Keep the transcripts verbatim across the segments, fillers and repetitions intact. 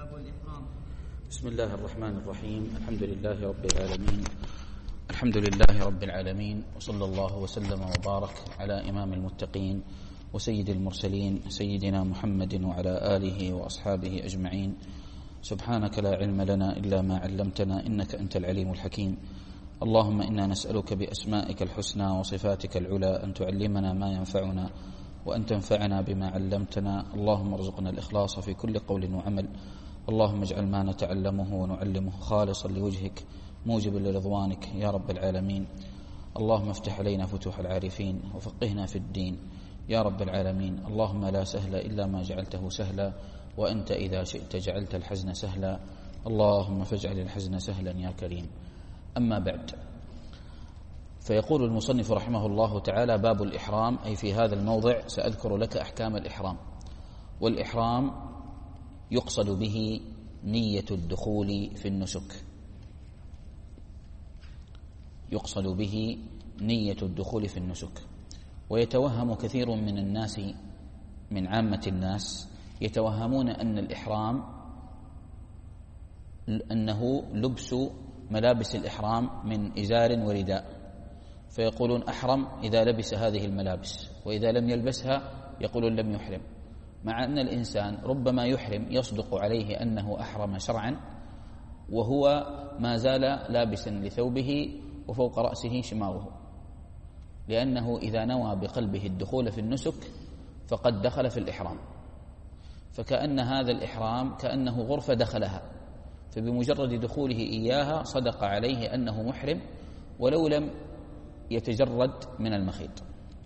باب الإحرام. بسم الله الرحمن الرحيم. الحمد لله رب العالمين الحمد لله رب العالمين وصلى الله وسلم وبارك على إمام المتقين وسيد المرسلين سيدنا محمد وعلى آله وأصحابه أجمعين. سبحانك لا علم لنا إلا ما علمتنا إنك أنت العليم الحكيم. اللهم إنا نسألك بأسمائك الحسنى وصفاتك العلى أن تعلمنا ما ينفعنا وأن تنفعنا بما علمتنا. اللهم ارزقنا الإخلاص في كل قول وعمل. اللهم اجعل ما نتعلمه ونعلمه خالصا لوجهك موجبا لرضوانك يا رب العالمين. اللهم افتح علينا فتوح العارفين وفقهنا في الدين يا رب العالمين. اللهم لا سهل إلا ما جعلته سهلا وأنت إذا شئت جعلت الحزن سهلا. اللهم فاجعل الحزن سهلا يا كريم. أما بعد، فيقول المصنف رحمه الله تعالى: باب الإحرام، أي في هذا الموضع سأذكر لك أحكام الإحرام. والإحرام يقصد به نية الدخول في النسك، يقصد به نية الدخول في النسك. ويتوهم كثير من الناس من عامة الناس يتوهمون أن الإحرام أنه لبس ملابس الإحرام من إزار ورداء، فيقولون أحرم إذا لبس هذه الملابس، وإذا لم يلبسها يقولون لم يحرم، مع أن الإنسان ربما يحرم يصدق عليه أنه أحرم شرعا وهو ما زال لابسا لثوبه وفوق رأسه شماغه، لأنه إذا نوى بقلبه الدخول في النسك فقد دخل في الإحرام، فكأن هذا الإحرام كأنه غرفة دخلها، فبمجرد دخوله إياها صدق عليه أنه محرم ولو لم يتجرد من المخيط.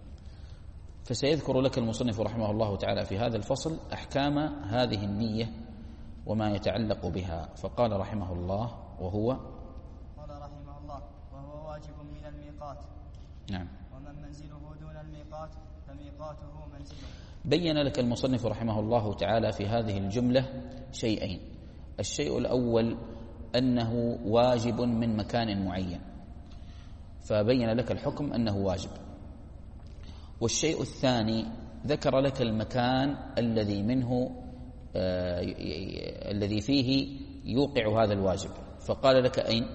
فسيذكر لك المصنف رحمه الله تعالى في هذا الفصل أحكام هذه النية وما يتعلق بها. فقال رحمه الله: وهو قال رحمه الله: وهو واجب من الميقات. نعم. ومن منزله دون الميقات فميقاته منزله. بين لك المصنف رحمه الله تعالى في هذه الجملة شيئين. الشيء الأول أنه واجب من مكان معين، فبين لك الحكم أنه واجب. والشيء الثاني ذكر لك المكان الذي منه آه الذي فيه يوقع هذا الواجب، فقال لك أين؟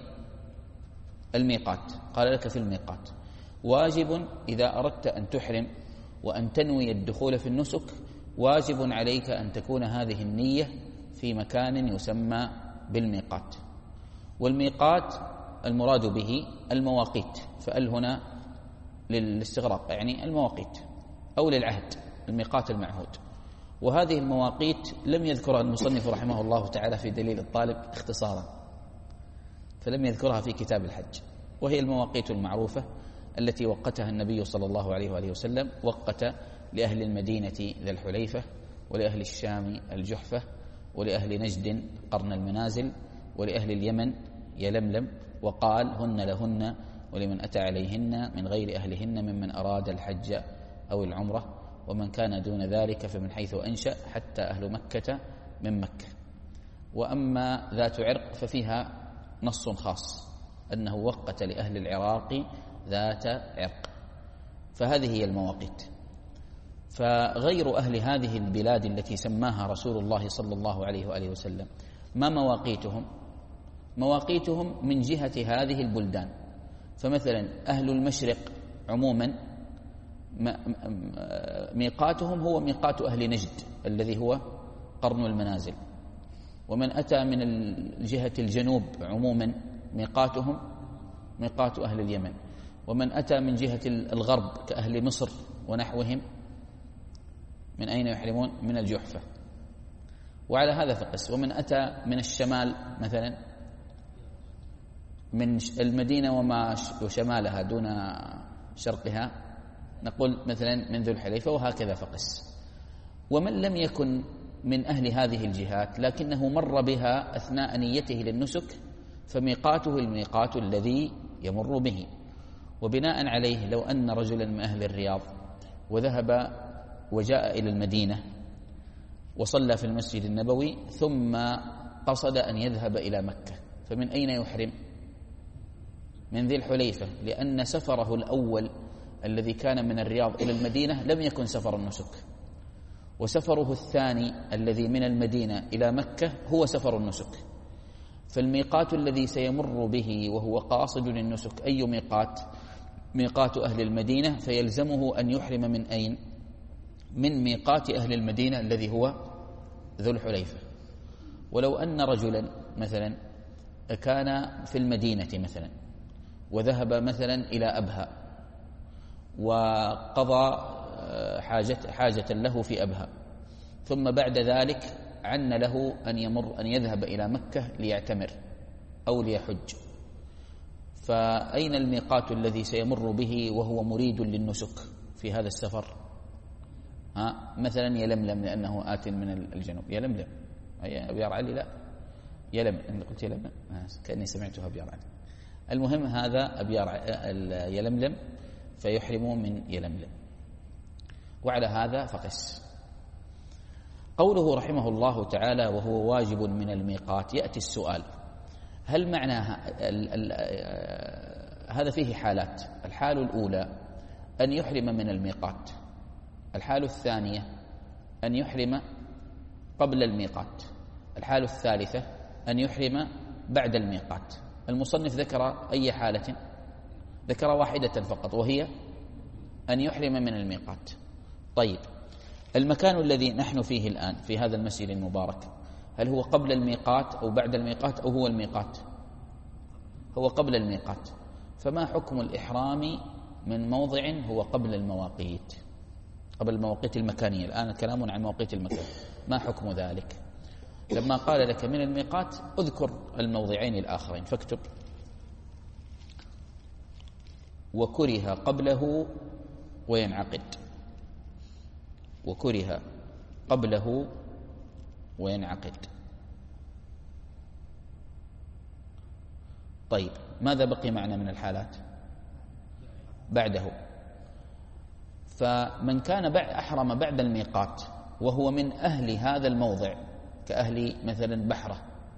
الميقات. قال لك في الميقات. واجب إذا أردت أن تحرم وأن تنوي الدخول في النسك، واجب عليك أن تكون هذه النية في مكان يسمى بالميقات. والميقات المراد به المواقيت، فأل هنا للاستغراق، يعني المواقيت، أو للعهد، الميقات المعهود. وهذه المواقيت لم يذكرها المصنف رحمه الله تعالى في دليل الطالب اختصارا، فلم يذكرها في كتاب الحج، وهي المواقيت المعروفة التي وقتها النبي صلى الله عليه وآله وسلم. وقت لأهل المدينة ذا الحليفة، ولأهل الشام الجحفة، ولأهل نجد قرن المنازل، ولأهل اليمن يلملم، وقال: هن لهن ولمن أتى عليهن من غير أهلهن ممن أراد الحج أو العمرة، ومن كان دون ذلك فمن حيث أنشأ حتى أهل مكة من مكة. وأما ذات عرق ففيها نص خاص أنه وقت لأهل العراق ذات عرق. فهذه هي المواقيت. فغير أهل هذه البلاد التي سماها رسول الله صلى الله عليه وآله وسلم ما مواقيتهم؟ مواقيتهم من جهة هذه البلدان. فمثلا أهل المشرق عموما ميقاتهم هو ميقات أهل نجد الذي هو قرن المنازل. ومن أتى من جهة الجنوب عموما ميقاتهم ميقات أهل اليمن. ومن أتى من جهة الغرب كأهل مصر ونحوهم من أين يحرمون؟ من الجحفة. وعلى هذا فقس. ومن أتى من الشمال مثلا من المدينة وما شمالها دون شرقها نقول مثلا من ذو الحليفة، وهكذا فقس. ومن لم يكن من أهل هذه الجهات لكنه مر بها أثناء نيته للنسك فميقاته الميقات الذي يمر به. وبناء عليه لو أن رجلا من أهل الرياض وذهب وجاء إلى المدينة وصلى في المسجد النبوي ثم قصد أن يذهب إلى مكة، فمن أين يحرم؟ من ذي الحليفة، لأن سفره الأول الذي كان من الرياض إلى المدينة لم يكن سفر النسك، وسفره الثاني الذي من المدينة إلى مكة هو سفر النسك، فالميقات الذي سيمر به وهو قاصد للنسك أي ميقات؟ ميقات أهل المدينة، فيلزمه أن يحرم من أين؟ من ميقات أهل المدينة الذي هو ذو الحليفة. ولو أن رجلا مثلا كان في المدينة مثلا وذهب مثلا إلى أبها وقضى حاجة, حاجة له في أبها، ثم بعد ذلك عن له أن يمر أن يذهب إلى مكة ليعتمر أو ليحج، فأين الميقات الذي سيمر به وهو مريد للنسك في هذا السفر؟ ها مثلا يلملم لأنه آت من الجنوب. يلملم أبيار علي؟ لا يلملم. أنا قلت يلملم كأني سمعتها أبيار علي. المهم هذا أبيار يلملم، فيحرموا من يلملم. وعلى هذا فقس. قوله رحمه الله تعالى وهو واجب من الميقات، يأتي السؤال: هل معناها هذا فيه حالات؟ الحال الأولى أن يحرم من الميقات، الحال الثانية أن يحرم قبل الميقات، الحال الثالثة أن يحرم بعد الميقات. المصنف ذكر أي حالة؟ ذكر واحدة فقط، وهي أن يحرم من الميقات. طيب، المكان الذي نحن فيه الآن في هذا المسجد المبارك هل هو قبل الميقات أو بعد الميقات أو هو الميقات؟ هو قبل الميقات. فما حكم الإحرام من موضع هو قبل المواقيت، قبل المواقيت المكانية؟ الآن كلام عن مواقيت المكان. ما حكم ذلك؟ لما قال لك من الميقات اذكر الموضعين الآخرين، فاكتب: وكره قبله وينعقد، وكره قبله وينعقد. طيب، ماذا بقي معنا من الحالات؟ بعده. فمن كان أحرم بعد الميقات وهو من أهل هذا الموضع كأهل مثلا بحرة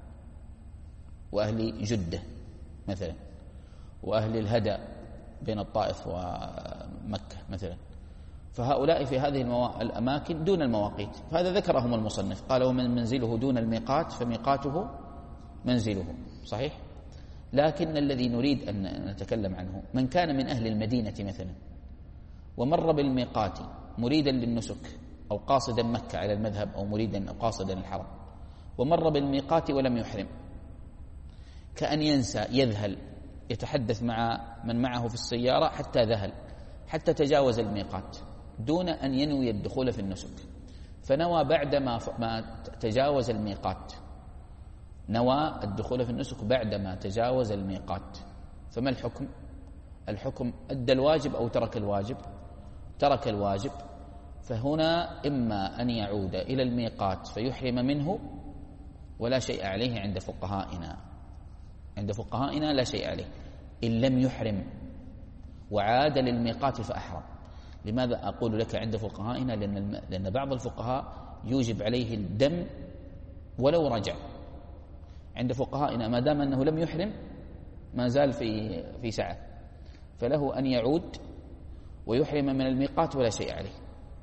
وأهل جدة مثلا وأهل الهدى بين الطائف ومكة مثلا، فهؤلاء في هذه الأماكن دون المواقيت، فهذا ذكرهم المصنف، قال: ومن منزله دون الميقات فميقاته منزله. صحيح؟ لكن الذي نريد أن نتكلم عنه من كان من أهل المدينة مثلا ومر بالميقات مريدا للنسك أو قاصدا مكة على المذهب أو مريدا أو قاصدا الحرم، ومر بالميقات ولم يحرم، كأن ينسى، يذهل، يتحدث مع من معه في السيارة حتى ذهل، حتى تجاوز الميقات دون أن ينوي الدخول في النسك، فنوى بعد ما ما تجاوز الميقات، نوى الدخول في النسك بعدما تجاوز الميقات، فما الحكم؟ الحكم أدى الواجب أو ترك الواجب؟ ترك الواجب. فهنا إما أن يعود إلى الميقات فيحرم منه ولا شيء عليه عند فقهائنا، عند فقهائنا لا شيء عليه إن لم يحرم وعاد للميقات فأحرم. لماذا أقول لك عند فقهائنا؟ لأن, لأن بعض الفقهاء يوجب عليه الدم ولو رجع. عند فقهائنا ما دام أنه لم يحرم ما زال في في سعة، فله أن يعود ويحرم من الميقات ولا شيء عليه.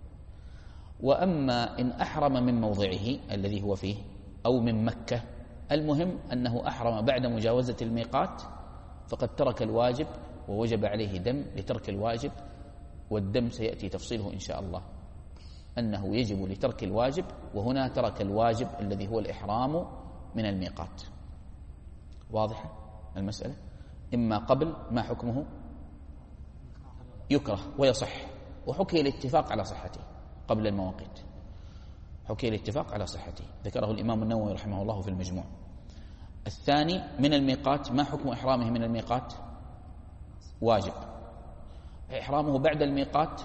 وأما إن أحرم من موضعه الذي هو فيه أو من مكة، المهم أنه أحرم بعد مجاوزة الميقات فقد ترك الواجب ووجب عليه دم لترك الواجب، والدم سيأتي تفصيله إن شاء الله، أنه يجب لترك الواجب، وهنا ترك الواجب الذي هو الإحرام من الميقات. واضحة المسألة؟ إما قبل، ما حكمه؟ يكره ويصح، وحكي الاتفاق على صحته قبل المواقيت، حكي الاتفاق على صحته، ذكره الإمام النووي رحمه الله في المجموع. الثاني من الميقات، ما حكم إحرامه من الميقات؟ واجب. إحرامه بعد الميقات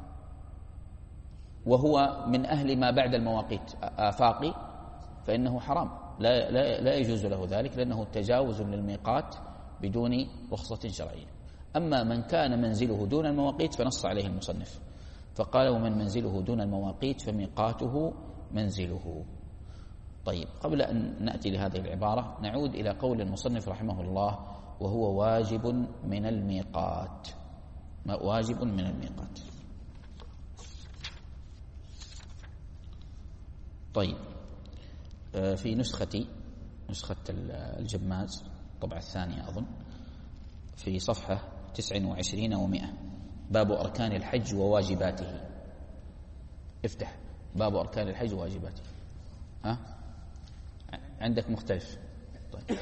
وهو من أهل ما بعد المواقيت آفاقي فإنه حرام، لا, لا, لا يجوز له ذلك، لأنه تجاوز للميقات بدون رخصة شرعية. أما من كان منزله دون المواقيت فنص عليه المصنف فقال: ومن منزله دون المواقيت فميقاته منزله. طيب، قبل أن نأتي لهذه العبارة نعود إلى قول المصنف رحمه الله: وهو واجب من الميقات. واجب من الميقات. طيب، في نسختي نسخة الجماز الطبعة الثانية أظن في صفحة تسع وعشرين ومئة، باب أركان الحج وواجباته. افتح باب أركان الحج وواجباته. ها عندك مختلف؟ طيب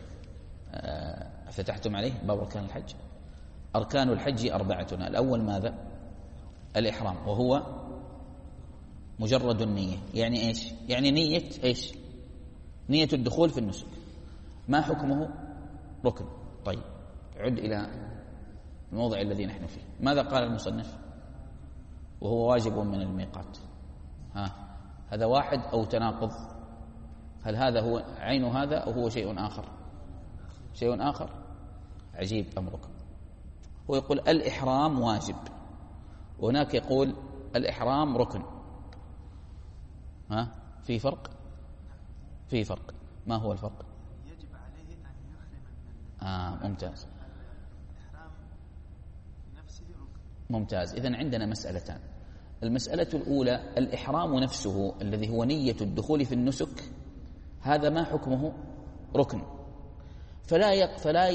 فتحتم عليه باب أركان الحج. أركان الحج أربعة. الأول ماذا؟ الإحرام، وهو مجرد النية. يعني إيش؟ يعني نية إيش؟ نية الدخول في النسك. ما حكمه؟ ركن. طيب عد إلى الموضع الذي نحن فيه. ماذا قال المصنف؟ وهو واجب من الميقات. ها هذا واحد أو تناقض؟ هل هذا هو عين هذا أو هو شيء آخر؟ شيء آخر. عجيب أمركم. هو يقول الإحرام واجب، وهناك يقول الإحرام ركن. ها في فرق؟ في فرق. ما هو الفرق؟ يجب عليه أن يحرم. آه ممتاز. الإحرام نفسه ركن. ممتاز. إذن عندنا مسألتان. المسألة الأولى الإحرام نفسه الذي هو نية الدخول في النسك، هذا ما حكمه؟ ركن. فلا يق فلا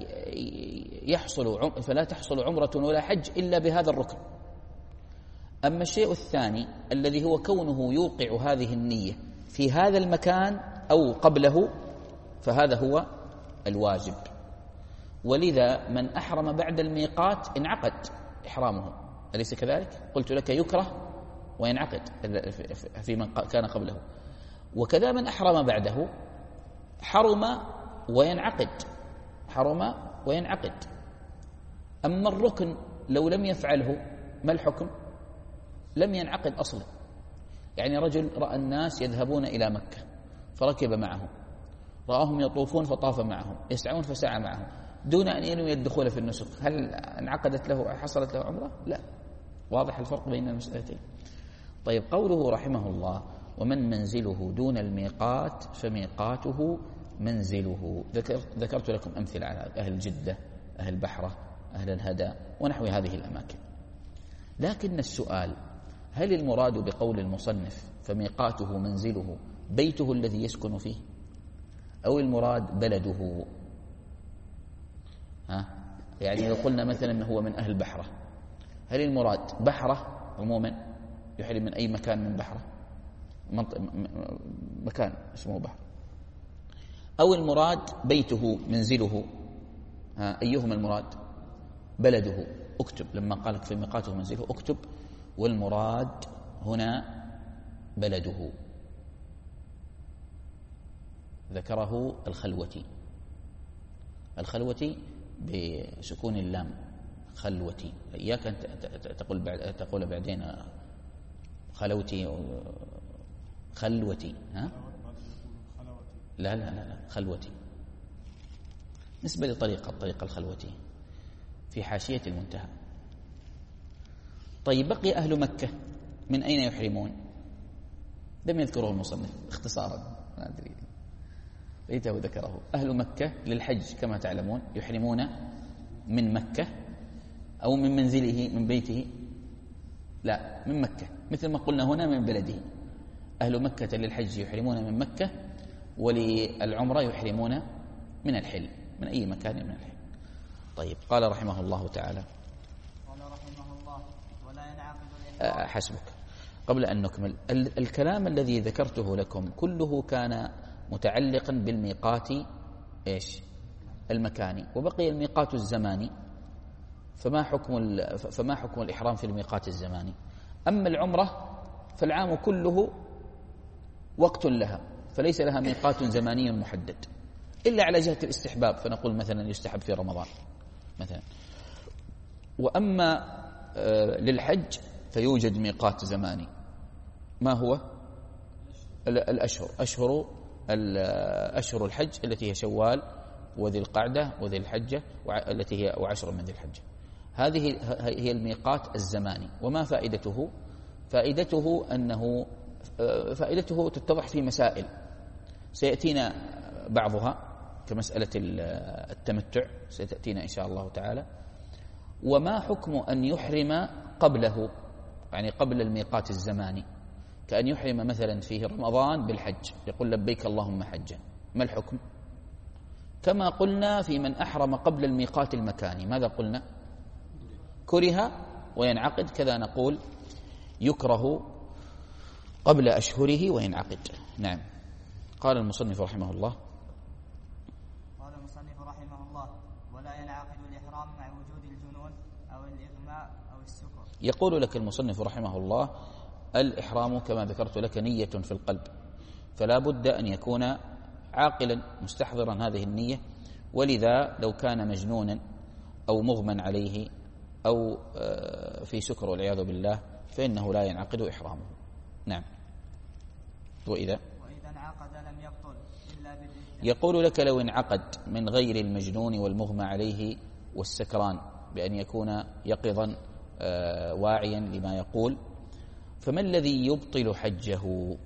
يحصل فلا تحصل عمرة ولا حج إلا بهذا الركن. أما الشيء الثاني الذي هو كونه يوقع هذه النية في هذا المكان أو قبله، فهذا هو الواجب. ولذا من أحرم بعد الميقات انعقد إحرامه، أليس كذلك؟ قلت لك يكره وينعقد في من كان قبله. وكذا من أحرم بعده حرم وينعقد، حرم وينعقد. أما الركن لو لم يفعله ما الحكم؟ لم ينعقد أصلا. يعني رجل رأى الناس يذهبون إلى مكة فركب معهم، رآهم يطوفون فطاف معهم، يسعون فسعى معهم، دون أن ينوي الدخول في النسك، هل انعقدت له حصلت له عمرة؟ لا. واضح الفرق بين المسألتين. طيب قوله رحمه الله ومن منزله دون الميقات فميقاته منزله. ذكرت لكم أمثلة على أهل جدة، أهل بحرة، أهل الهدى ونحو هذه الأماكن. لكن السؤال هل المراد بقول المصنف فميقاته منزله بيته الذي يسكن فيه، أو المراد بلده؟ ها يعني لو قلنا مثلا أنه هو من أهل بحرة، هل المراد بحرة عموما يحرم من أي مكان من بحرة، مكان اسمه بحر، أو المراد بيته منزله؟ ها أيهما المراد؟ بلده. اكتب لما قالك في ميقاته منزله اكتب والمراد هنا بلده. ذكره الخلوتي، الخلوتي بسكون اللام، خلوتي. إياك أن تقول بعد تقول بعدين خلوتي خلوتي. ها لا لا لا, لا. خلوتي نسبة لطريقة طريقة الخلوتي في حاشية المنتهى. طيب بقي أهل مكة من أين يحرمون؟ لم يذكره المصنف اختصارا، ما أدري ليته ذكره. أهل مكة للحج كما تعلمون يحرمون من مكة أو من منزله من بيته، لا من مكة، مثل ما قلنا هنا من بلده. أهل مكة للحج يحرمون من مكة، وللعمرة يحرمون من الحل، من أي مكان من الحل. طيب قال رحمه الله تعالى قال رحمه الله ولا ينعقد الإحرام. حسبك. قبل أن نكمل الكلام الذي ذكرته لكم كله كان متعلقا بالميقات إيش؟ المكاني، وبقي الميقات الزماني. فما حكم فما حكم الإحرام في الميقات الزماني؟ أما العمرة فالعام كله وقت لها، فليس لها ميقات زماني محدد إلا على جهة الاستحباب، فنقول مثلا يستحب في رمضان مثلا. وأما للحج فيوجد ميقات زماني. ما هو؟ الأشهر، أشهر أشهر الحج التي هي شوال وذي القعدة وذي الحجة التي هي وعشر من ذي الحجة. هذه هي الميقات الزماني. وما فائدته؟ فائدته أنه فائدته تتضح في مسائل سيأتينا بعضها كمسألة التمتع ستأتينا إن شاء الله تعالى. وما حكم أن يحرم قبله، يعني قبل الميقات الزماني، كأن يحرم مثلا في رمضان بالحج، يقول لبيك اللهم حجا، ما الحكم؟ كما قلنا في من أحرم قبل الميقات المكاني، ماذا قلنا؟ كره وينعقد، كذا نقول يكره قبل أشهره وينعقد. نعم. قال المصنف رحمه الله: قال المصنف رحمه الله: ولا ينعقد الإحرام مع وجود الجنون أو الإغماء أو السكر. يقول لك المصنف رحمه الله: الإحرام كما ذكرت لك نية في القلب، فلا بد أن يكون عاقلا مستحضرا هذه النية، ولذا لو كان مجنونا أو مغمى عليه أو في سكر والعياذ بالله فإنه لا ينعقد إحرامه. نعم. وإذا وإذا انعقد لم يبطل إلا بالردة. يقول لك: لو انعقد من غير المجنون والمغمى عليه والسكران، بأن يكون يقظا واعيا لما يقول، فما الذي يبطل حجه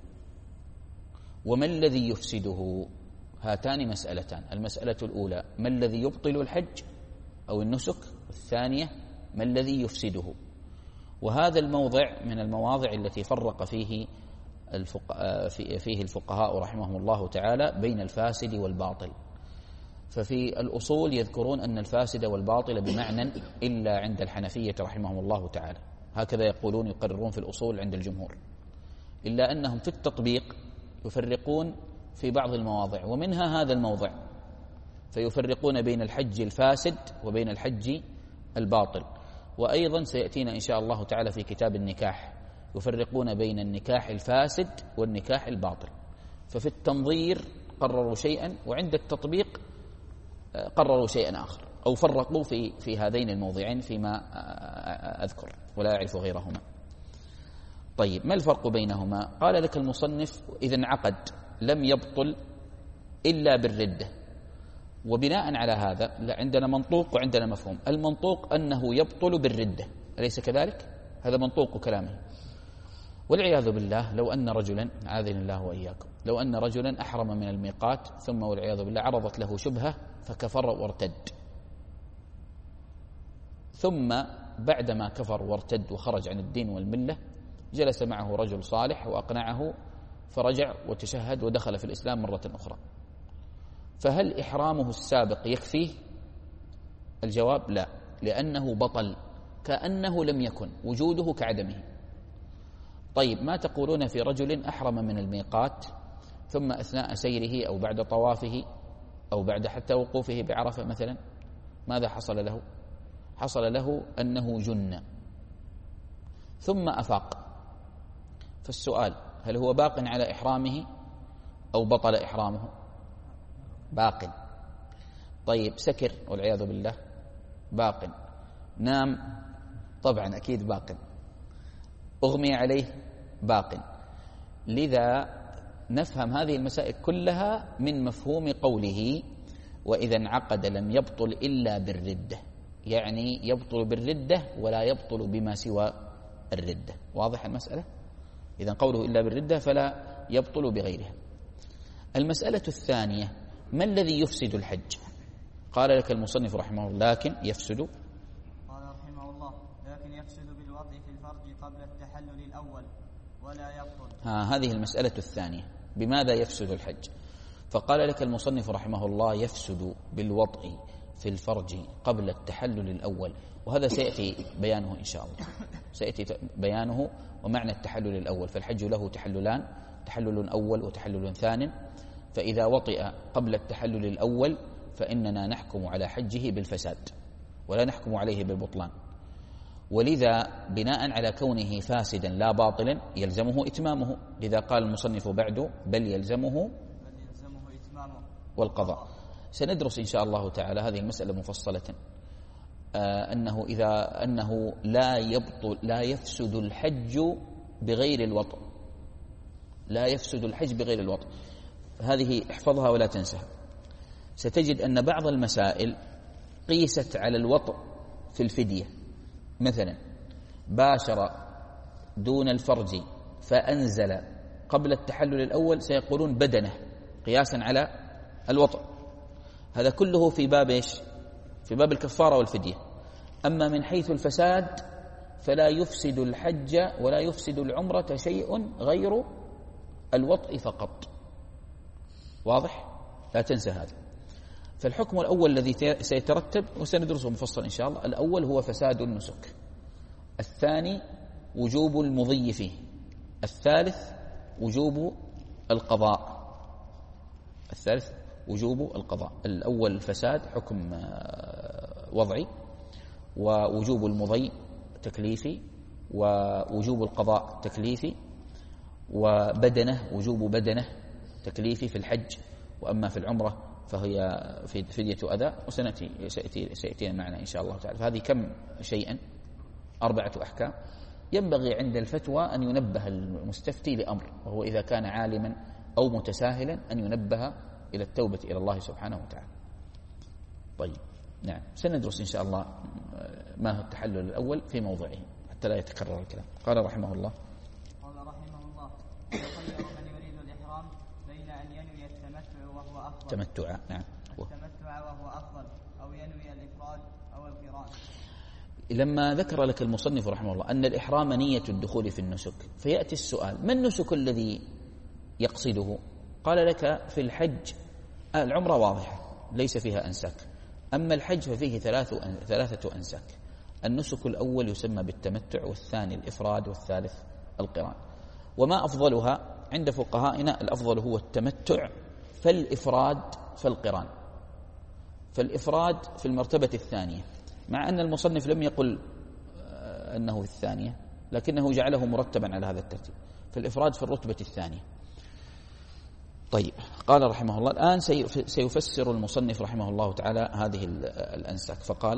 وما الذي يفسده؟ هاتان مسألتان. المسألة الأولى: ما الذي يبطل الحج أو النسك؟ الثانية: ما الذي يفسده؟ وهذا الموضع من المواضع التي فرق فيه الفقهاء فيه الفقهاء رحمهم الله تعالى بين الفاسد والباطل. ففي الأصول يذكرون أن الفاسد والباطل بمعنى إلا عند الحنفية رحمهم الله تعالى، هكذا يقولون يقررون في الأصول عند الجمهور، إلا أنهم في التطبيق يفرقون في بعض المواضع، ومنها هذا الموضع، فيفرقون بين الحج الفاسد وبين الحج الباطل. وأيضا سيأتينا إن شاء الله تعالى في كتاب النكاح يفرقون بين النكاح الفاسد والنكاح الباطل. ففي التنظير قرروا شيئا، وعند التطبيق قرروا شيئا آخر، أو فرقوا في في هذين الموضعين فيما أذكر ولا أعرف غيرهما. طيب، ما الفرق بينهما؟ قال لك المصنف: إذا انعقد لم يبطل إلا بالردة. وبناء على هذا عندنا منطوق وعندنا مفهوم. المنطوق أنه يبطل بالردة، أليس كذلك؟ هذا منطوق كلامه. والعياذ بالله لو أن رجلا، عاذنا الله وإياكم، لو أن رجلا أحرم من الميقات ثم والعياذ بالله عرضت له شبهة فكفر وارتد، ثم بعدما كفر وارتد وخرج عن الدين والملة جلس معه رجل صالح وأقنعه فرجع وتشهد ودخل في الإسلام مرة أخرى، فهل إحرامه السابق يكفيه؟ الجواب: لا، لأنه بطل كأنه لم يكن، وجوده كعدمه. طيب، ما تقولون في رجل أحرم من الميقات ثم أثناء سيره أو بعد طوافه أو بعد حتى وقوفه بعرفة مثلا ماذا حصل له؟ حصل له أنه جن ثم أفاق. فالسؤال: هل هو باق على إحرامه أو بطل إحرامه؟ باق. طيب، سكر والعياذ بالله؟ باق. نام؟ طبعا أكيد باق. أغمي عليه؟ باق. لذا نفهم هذه المسائل كلها من مفهوم قوله: وإذا انعقد لم يبطل إلا بالردة، يعني يبطل بالردة ولا يبطل بما سوى الردة. واضح المسألة؟ إذا قوله إلا بالردة فلا يبطل بغيرها. المسألة الثانية: ما الذي يفسد الحج؟ قال لك المصنف رحمه الله: لكن يفسد. قال رحمه الله: لكن يفسد بالوضع في الفرج قبل التحلل الأول ولا يبطل. ها هذه المسألة الثانية، بماذا يفسد الحج؟ فقال لك المصنف رحمه الله: يفسد بالوضع في الفرج قبل التحلل الأول، وهذا سيأتي بيانه إن شاء الله، سيأتي بيانه ومعنى التحلل الأول. فالحج له تحللان: تحلل أول وتحلل ثان. فإذا وطئ قبل التحلل الأول فإننا نحكم على حجه بالفساد ولا نحكم عليه بالبطلان، ولذا بناء على كونه فاسدا لا باطلا يلزمه إتمامه. لذا قال المصنف بعد: بل يلزمه بل يلزمه إتمامه والقضاء. سندرس إن شاء الله تعالى هذه المسألة مفصلة، آه أنه إذا أنه لا يبطل لا يفسد الحج بغير الوطء، لا يفسد الحج بغير الوطء. هذه احفظها ولا تنسها. ستجد أن بعض المسائل قيست على الوطء في الفدية، مثلا باشر دون الفرج فأنزل قبل التحلل الأول سيقولون بدنه قياسا على الوطء. هذا كله في باب إيش؟ في باب الكفارة والفدية. أما من حيث الفساد فلا يفسد الحج ولا يفسد العمرة شيء غير الوطء فقط. واضح؟ لا تنسى هذا. فالحكم الأول الذي سيترتب وسندرسه مفصل إن شاء الله، الأول هو فساد النسك، الثاني وجوب المضي فيه، الثالث وجوب القضاء الثالث وجوب القضاء. الأول الفساد حكم وضعي، ووجوب المضي تكليفي، ووجوب القضاء تكليفي، وبدنه وجوب بدنه تكليفي في الحج، وأما في العمرة فهي فدية أداء، وسنأتي سيأتي سيأتينا معنا إن شاء الله تعالى. فهذه كم شيئا؟ أربعة أحكام. ينبغي عند الفتوى أن ينبه المستفتي لأمر، وهو إذا كان عالما أو متساهلا أن ينبه إلى التوبة إلى الله سبحانه وتعالى. طيب نعم، سندرس إن شاء الله ما هو التحلل الأول في موضعه حتى لا يتكرر الكلام. قال رحمه الله قال رحمه الله يخير من يريد الإحرام بين أن ينوي التمتع وهو أفضل تمتع نعم التمتع وهو أفضل أو ينوي الإفراد أو القران. لما ذكر لك المصنف رحمه الله أن الإحرام نية الدخول في النسك، فيأتي السؤال: ما النسك الذي يقصده؟ قال لك في الحج العمرة واضحة ليس فيها أنساك، أما الحج ففيه ثلاث ثلاثة أنساك. النسك الأول يسمى بالتمتع، والثاني الإفراد، والثالث القران. وما أفضلها عند فقهائنا؟ الأفضل هو التمتع، فالإفراد فالقران. فالإفراد في المرتبة الثانية، مع أن المصنف لم يقل أنه في الثانية، لكنه جعله مرتبا على هذا الترتيب. فالإفراد في الرتبة الثانية. طيب، قال رحمه الله الآن سيفسر المصنف رحمه الله تعالى هذه الأنساك، فقال: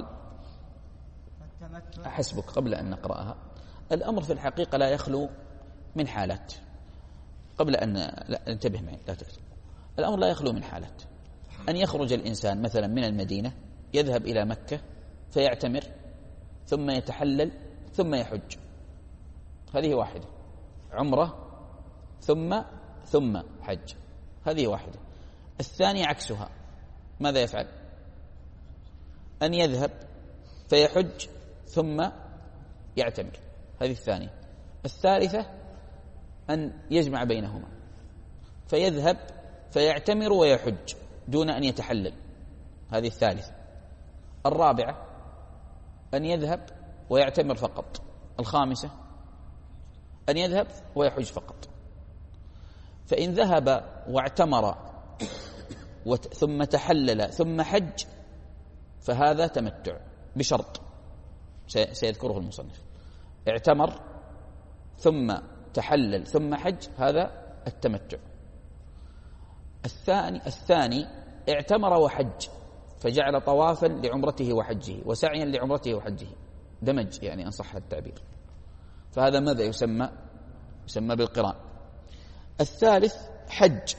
أحسبك قبل أن نقرأها. الأمر في الحقيقة لا يخلو من حالات. قبل أن لا انتبه معي، لا تكتب. الأمر لا يخلو من حالات: أن يخرج الإنسان مثلا من المدينة يذهب إلى مكة فيعتمر، ثم يتحلل، ثم يحج. هذه واحدة. عمرة ثم ثم حج، هذه واحدة. الثانية عكسها، ماذا يفعل؟ أن يذهب فيحج ثم يعتمر، هذه الثانية. الثالثة أن يجمع بينهما، فيذهب فيعتمر ويحج دون أن يتحلل، هذه الثالثة. الرابعة أن يذهب ويعتمر فقط. الخامسة أن يذهب ويحج فقط. فإن ذهب واعتمر ثم تحلل ثم حج فهذا تمتع، بشرط سيذكره المصنف: اعتمر ثم تحلل ثم حج، هذا التمتع. الثاني الثاني اعتمر وحج، فجعل طوافا لعمرته وحجه وسعيا لعمرته وحجه، دمج يعني إن صح التعبير، فهذا ماذا يسمى؟ يسمى بالقران. الثالث حج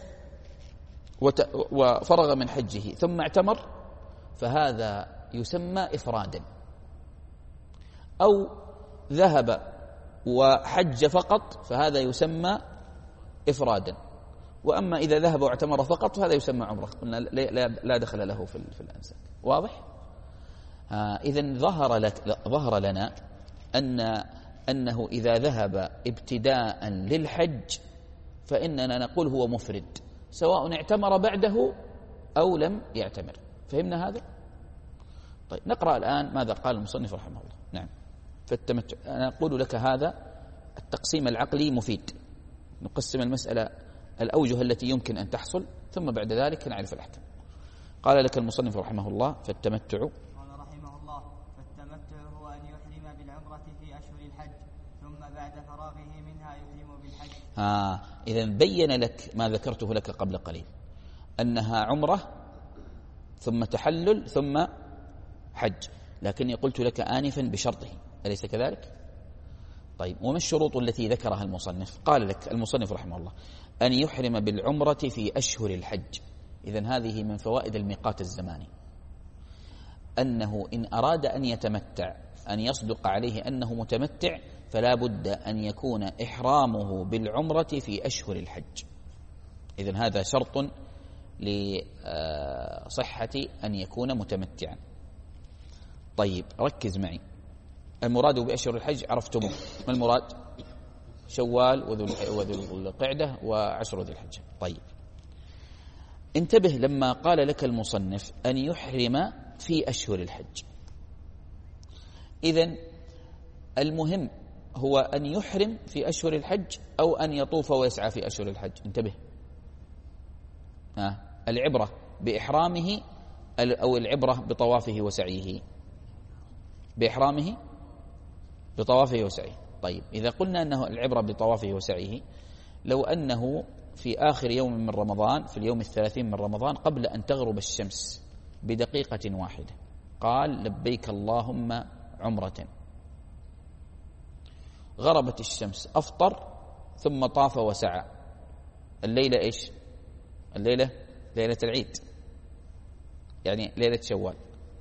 وفرغ من حجه ثم اعتمر، فهذا يسمى إفرادا. أو ذهب وحج فقط، فهذا يسمى إفرادا. وأما إذا ذهب واعتمر فقط فهذا يسمى عمرة، قلنا لا دخل له في في الأنساك. واضح؟ إذن ظهر لك ظهر لنا أن أنه إذا ذهب ابتداء للحج فإننا نقول هو مفرد، سواء اعتمر بعده أو لم يعتمر. فهمنا هذا؟ طيب، نقرأ الآن ماذا قال المصنف رحمه الله. نعم، فالتمتع، أنا أقول لك هذا التقسيم العقلي مفيد. نقسم المسألة الأوجه التي يمكن أن تحصل، ثم بعد ذلك نعرف الأحكام. قال لك المصنف رحمه الله: فالتمتع. قال رحمه الله: فالتمتع هو أن يحرم بالعمرة في أشهر الحج، ثم بعد فراغه منها يحرم بالحج. آه إذن بين لك ما ذكرته لك قبل قليل، أنها عمرة ثم تحلل ثم حج، لكني قلت لك آنفا بشرطه، أليس كذلك؟ طيب، وما الشروط التي ذكرها المصنف؟ قال لك المصنف رحمه الله: أن يحرم بالعمرة في أشهر الحج. إذن هذه من فوائد الميقات الزماني، أنه إن أراد أن يتمتع أن يصدق عليه أنه متمتع، فلا بد أن يكون إحرامه بالعمرة في أشهر الحج. إذن هذا شرط لصحة أن يكون متمتعا. طيب، ركز معي. المراد بأشهر الحج عرفتموه، ما المراد؟ شوال وذو القعدة وعشر ذي الحجة. طيب انتبه لما قال لك المصنف أن يحرم في أشهر الحج، إذن المهم هو أن يحرم في أشهر الحج أو أن يطوف ويسعى في أشهر الحج. انتبه، ها العبرة بإحرامه أو العبرة بطوافه وسعيه؟ بإحرامه بطوافه وسعيه. طيب إذا قلنا أنه العبرة بطوافه وسعيه، لو أنه في آخر يوم من رمضان في اليوم الثلاثين من رمضان قبل أن تغرب الشمس بدقيقة واحدة قال لبيك اللهم عمرة، غربت الشمس أفطر ثم طاف وسعى، الليلة إيش؟ الليلة ليلة العيد، يعني ليلة شوال،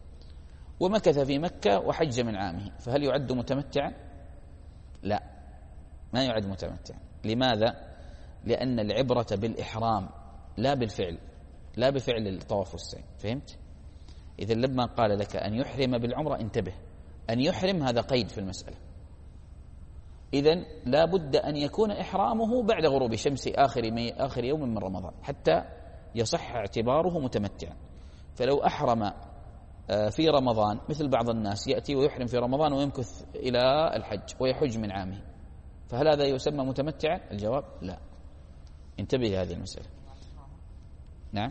ومكث في مكة وحج من عامه، فهل يعد متمتعا؟ لا، ما يعد متمتعا. لماذا؟ لأن العبرة بالإحرام لا بالفعل، لا بفعل الطواف والسعي. فهمت؟ إذا لما قال لك أن يحرم بالعمرة انتبه، أن يحرم هذا قيد في المسألة، إذن لا بد أن يكون إحرامه بعد غروب شمس آخر, مي آخر يوم من رمضان حتى يصح اعتباره متمتعا. فلو أحرم في رمضان مثل بعض الناس يأتي ويحرم في رمضان ويمكث إلى الحج ويحج من عامه، فهل هذا يسمى متمتعا؟ الجواب لا. انتبه لهذه المسألة. نعم،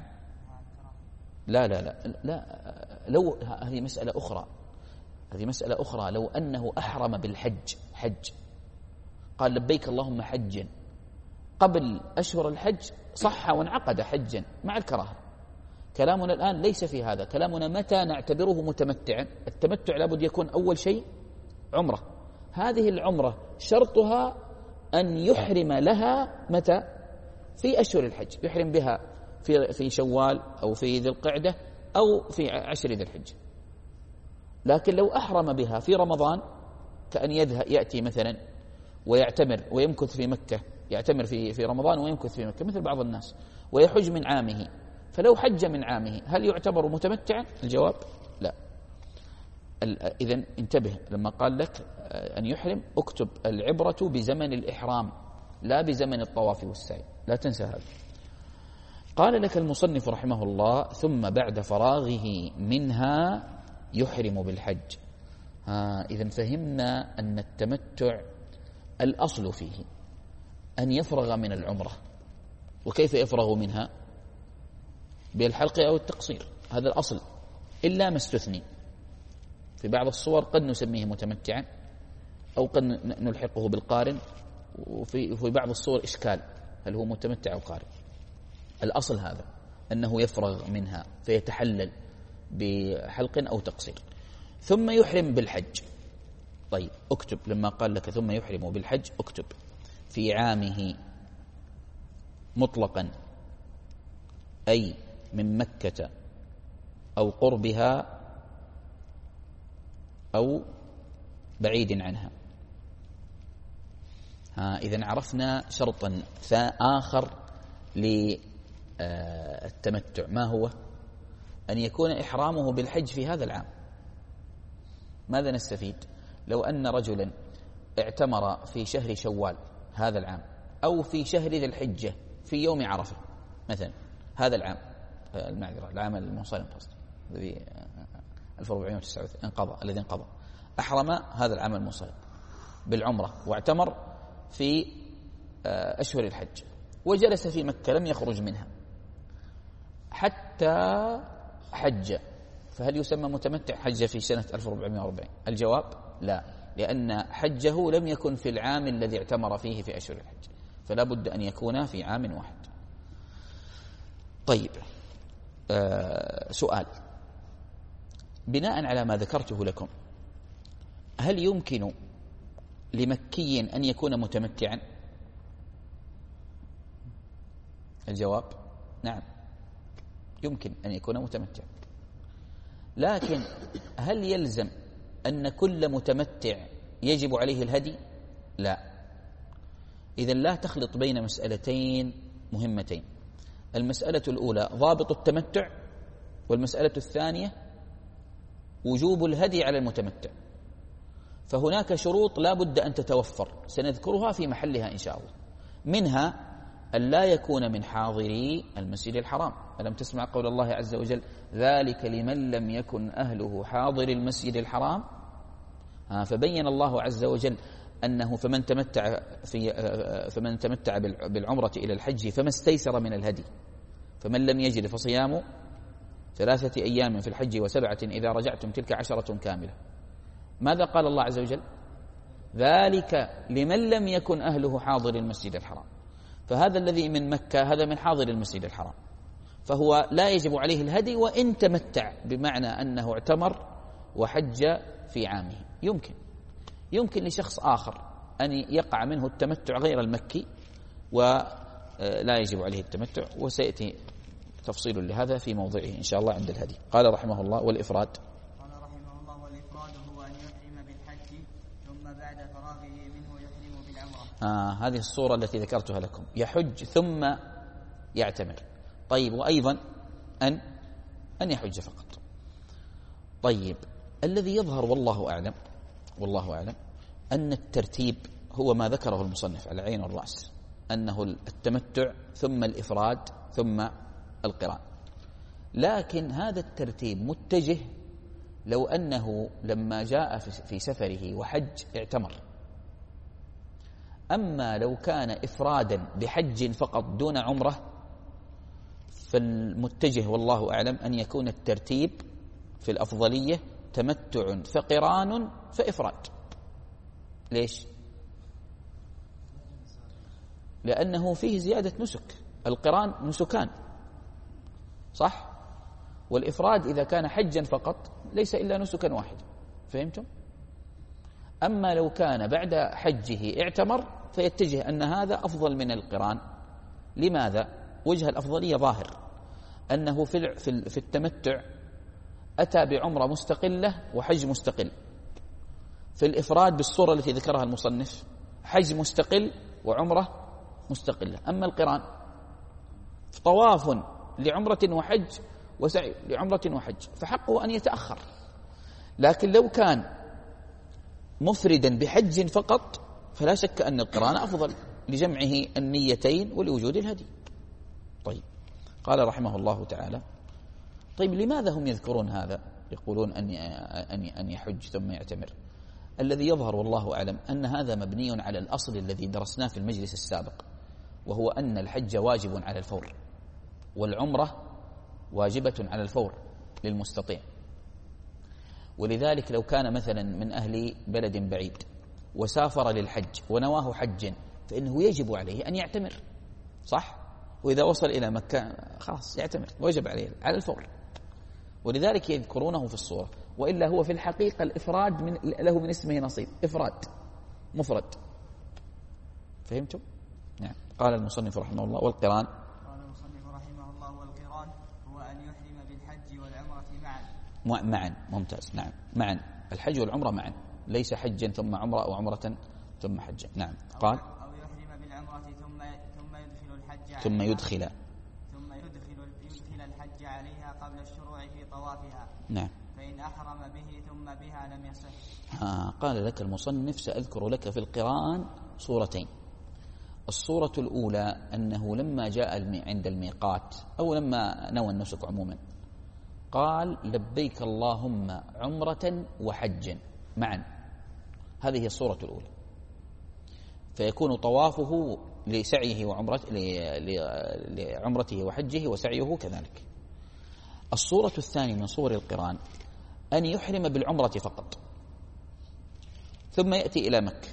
لا لا لا لا لو هذه مسألة أخرى، هذه مسألة أخرى. لو أنه أحرم بالحج، حج قال لبيك اللهم حجا قبل أشهر الحج صح وانعقد حجا مع الكراهة. كلامنا الآن ليس في هذا، كلامنا متى نعتبره متمتعا. التمتع لابد يكون أول شيء عمرة، هذه العمرة شرطها أن يحرم لها متى؟ في أشهر الحج، يحرم بها في في شوال أو في ذي القعدة أو في عشر ذي الحج. لكن لو أحرم بها في رمضان كأن يذهب يأتي مثلا ويعتمر ويمكث في مكة، يعتمر في في رمضان ويمكث في مكة مثل بعض الناس ويحج من عامه، فلو حج من عامه هل يعتبر متمتعا؟ الجواب لا. إذن انتبه لما قال لك أن يحرم اكتب العبرة بزمن الإحرام لا بزمن الطواف والسعي، لا تنسى هذا. قال لك المصنف رحمه الله ثم بعد فراغه منها يحرم بالحج. ها إذن فهمنا أن التمتع الأصل فيه أن يفرغ من العمرة. وكيف يفرغ منها؟ بالحلق أو التقصير، هذا الأصل، إلا ما استثني. في بعض الصور قد نسميه متمتعا أو قد نلحقه بالقارن، وفي في بعض الصور إشكال هل هو متمتع أو قارن. الأصل هذا أنه يفرغ منها فيتحلل بحلق أو تقصير. ثم يحرم بالحج. طيب اكتب لما قال لك ثم يحرم بالحج اكتب في عامه مطلقا، أي من مكة أو قربها أو بعيد عنها. ها إذن عرفنا شرطا آخر للتمتع، ما هو؟ أن يكون إحرامه بالحج في هذا العام. ماذا نستفيد؟ لو أن رجلا اعتمر في شهر شوال هذا العام أو في شهر ذي الحجة في يوم عرفة مثلا هذا العام، المعذرة العام المنصرم الذي ألف وأربعمائة وتسعة وثلاثين انقضى، الذي انقضى، أحرم هذا العام المنصرم بالعمرة واعتمر في أشهر الحج وجلس في مكة لم يخرج منها حتى حج، فهل يسمى متمتع؟ حج في سنة ألف وأربعمائة وأربعين. الجواب لا، لأن حجه لم يكن في العام الذي اعتمر فيه في أشهر الحج، فلا بد أن يكون في عام واحد. طيب آه سؤال بناء على ما ذكرته لكم، هل يمكن لمكي أن يكون متمتعا؟ الجواب نعم، يمكن أن يكون متمتعا، لكن هل يلزم أن كل متمتع يجب عليه الهدي؟ لا. إذن لا تخلط بين مسألتين مهمتين، المسألة الأولى ضابط التمتع، والمسألة الثانية وجوب الهدي على المتمتع. فهناك شروط لا بد أن تتوفر سنذكرها في محلها إن شاء الله. منها أن لا يكون من حاضري المسجد الحرام. ألم تسمع قول الله عز وجل ذلك لمن لم يكن أهله حاضر المسجد الحرام. فبين الله عز وجل أنه فمن تمتع في فمن تمتع بالعمرة إلى الحج فما استيسر من الهدي، فمن لم يجد فصيام ثلاثة أيام في الحج وسبعة إذا رجعتم تلك عشرة كاملة. ماذا قال الله عز وجل؟ ذلك لمن لم يكن أهله حاضر المسجد الحرام. فهذا الذي من مكة هذا من حاضر المسجد الحرام، فهو لا يجب عليه الهدي وإن تمتع، بمعنى أنه اعتمر وحج في عامه. يمكن يمكن لشخص آخر أن يقع منه التمتع غير المكي ولا يجب عليه التمتع، وسيأتي تفصيل لهذا في موضعه إن شاء الله عند الهدي. قال رحمه الله والإفراد. قال رحمه الله والإفراد هو أن يحرم بالحج ثم بعد فراغه منه يحرم بالعمرة. آه هذه الصورة التي ذكرتها لكم، يحج ثم يعتمر. طيب وأيضا أن أن يحج فقط. طيب الذي يظهر والله أعلم والله أعلم أن الترتيب هو ما ذكره المصنف على عين الرأس، أنه التمتع ثم الإفراد ثم القران. لكن هذا الترتيب متجه لو أنه لما جاء في سفره وحج اعتمر. أما لو كان إفرادا بحج فقط دون عمرة فالمتجه والله أعلم أن يكون الترتيب في الأفضلية تمتع فقران فإفراد. ليش؟ لأنه فيه زيادة نسك. القران نسكان صح، والإفراد إذا كان حجا فقط ليس إلا نسكا واحد. فهمتم؟ أما لو كان بعد حجه اعتمر فيتجه أن هذا أفضل من القران. لماذا؟ وجه الأفضلية ظاهر أنه في في التمتع أتى بعمرة مستقلة وحج مستقل. في الإفراد بالصورة التي ذكرها المصنف حج مستقل وعمرة مستقلة. أما القران طواف لعمرة وحج وسعي لعمرة وحج فحقه أن يتأخر. لكن لو كان مفردا بحج فقط فلا شك أن القران أفضل لجمعه النيتين ولوجود الهدي. طيب قال رحمه الله تعالى طيب لماذا هم يذكرون هذا؟ يقولون أن أن يحج ثم يعتمر. الذي يظهر والله أعلم أن هذا مبني على الأصل الذي درسناه في المجلس السابق، وهو أن الحج واجب على الفور والعمرة واجبة على الفور للمستطيع. ولذلك لو كان مثلا من أهل بلد بعيد وسافر للحج ونواه حجا فإنه يجب عليه أن يعتمر صح، وإذا وصل إلى مكة خلاص يعتمر وجب عليه على الفور. ولذلك يذكرونه في الصورة، وإلا هو في الحقيقة الإفراد من له من اسمه نصيب، إفراد مفرد. فهمتم؟ نعم. قال المصنف رحمه الله والقران. قال المصنف رحمه الله والقران هو أن يحرم بالحج والعمرة معا. معا ممتاز. نعم معا، الحج والعمرة معا، ليس حجا ثم عمرة أو عمرة ثم حجا. نعم. قال أو يحرم بالعمرة ثم ثم يدخل الحج ثم يدخل ثم يدخل يدخل الحج عليها قبل الشروع في طوافها. نعم. فإن أحرم به ثم بها لم يصح. ها قال لك المصنف سأذكر لك في القران صورتين. الصورة الأولى أنه لما جاء عند الميقات أو لما نوى النسك عموما قال لبيك اللهم عمرة وحجا معا. هذه هي الصورة الأولى، فيكون طوافه لسعيه وعمرته لعمرته وحجه وسعيه كذلك. الصورة الثانية من صور القران أن يحرم بالعمرة فقط ثم يأتي إلى مكة،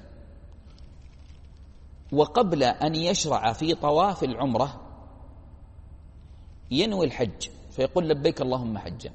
وقبل أن يشرع في طواف العمرة ينوي الحج فيقول لبيك اللهم حجا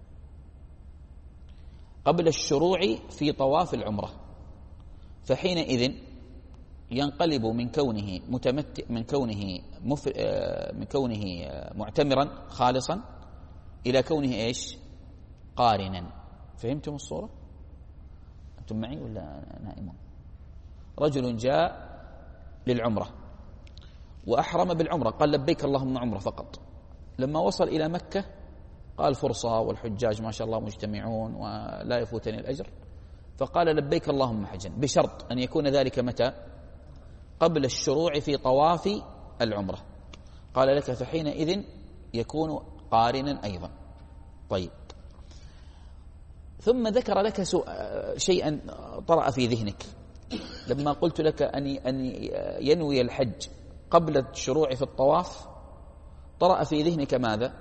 قبل الشروع في طواف العمرة. فحينئذ ينقلب من كونه متمتع من كونه مف... من كونه معتمرا خالصا إلى كونه إيش؟ قارنا. فهمتم الصورة؟ أنتم معي ولا نائمون؟ رجل جاء للعمرة وأحرم بالعمرة قال لبيك اللهم عمرة فقط. لما وصل إلى مكة قال فرصة والحجاج ما شاء الله مجتمعون ولا يفوتني الأجر، فقال لبيك اللهم حجا، بشرط أن يكون ذلك متى؟ قبل الشروع في طواف العمرة. قال لك فحينئذ يكون قارنا أيضا. طيب، ثم ذكر لك شيئا طرأ في ذهنك لما قلت لك أن ينوي الحج قبل الشروع في الطواف. طرأ في ذهنك ماذا؟